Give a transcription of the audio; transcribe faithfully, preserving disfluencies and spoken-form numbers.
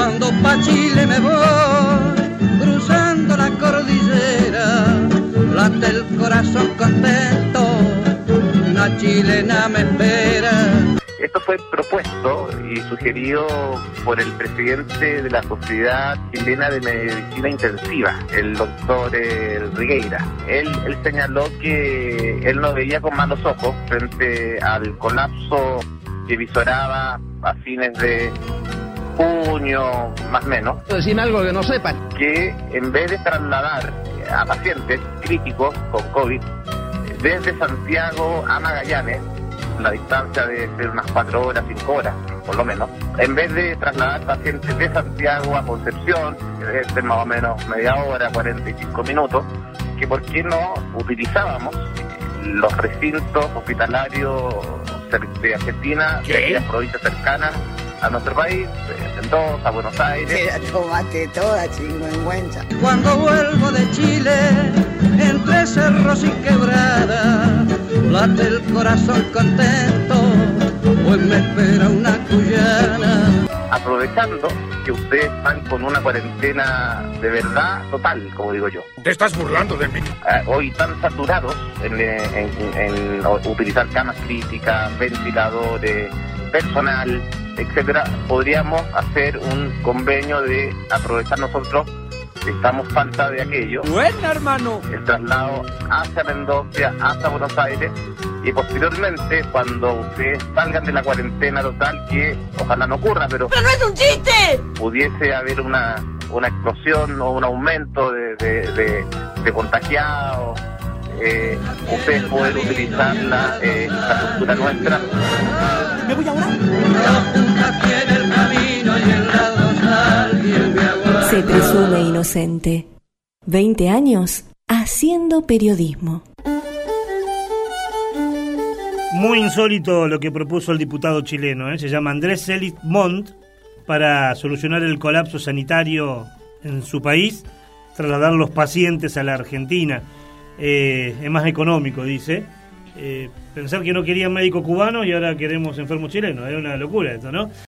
Cuando pa' Chile me voy, cruzando la cordillera, late el corazón contento, una chilena me espera. Esto fue propuesto y sugerido por el presidente de la Sociedad Chilena de Medicina Intensiva, el doctor eh, Rigueira. Él, él señaló que él no veía con malos ojos frente al colapso que visoraba a fines de junio, más o menos. Decime algo que no sepan. Que en vez de trasladar a pacientes críticos con COVID desde Santiago a Magallanes, la distancia debe ser unas cuatro horas, cinco horas, por lo menos. En vez de trasladar pacientes de Santiago a Concepción, que debe ser más o menos media hora, cuarenta y cinco minutos, que por qué no utilizábamos los recintos hospitalarios de Argentina, ¿Qué? de las provincias cercanas a nuestro país, de Mendoza, Buenos Aires. Te la tomaste toda, chingüengüenza. Cuando vuelvo de Chile, entre cerros y quebradas, late el corazón contento, pues me espera una cuyana. Aprovechando que ustedes están con una cuarentena de verdad total, como digo yo. Te estás burlando de mí. Eh, hoy están saturados en, en, en, en utilizar camas críticas, ventiladores, personal, etcétera. Podríamos hacer un convenio de aprovechar nosotros, si estamos falta de aquello, Bueno, hermano. el traslado hacia Mendoza, hasta Buenos Aires, y posteriormente, cuando ustedes salgan de la cuarentena total, que ojalá no ocurra, pero ¡Pero no es un chiste! pudiese haber una, una explosión o un aumento de, de, de, de contagiados, eh, ustedes pueden utilizar la eh, infraestructura nuestra. ¿Me voy ahora? Se presume inocente. veinte años haciendo periodismo. Muy insólito lo que propuso el diputado chileno, ¿eh? Se llama Andrés Celis Montt, para solucionar el colapso sanitario en su país, trasladar los pacientes a la Argentina. Eh, es más económico, dice. Eh, pensar que no querían médicos cubanos y ahora queremos enfermos chilenos. Era una locura esto, ¿no?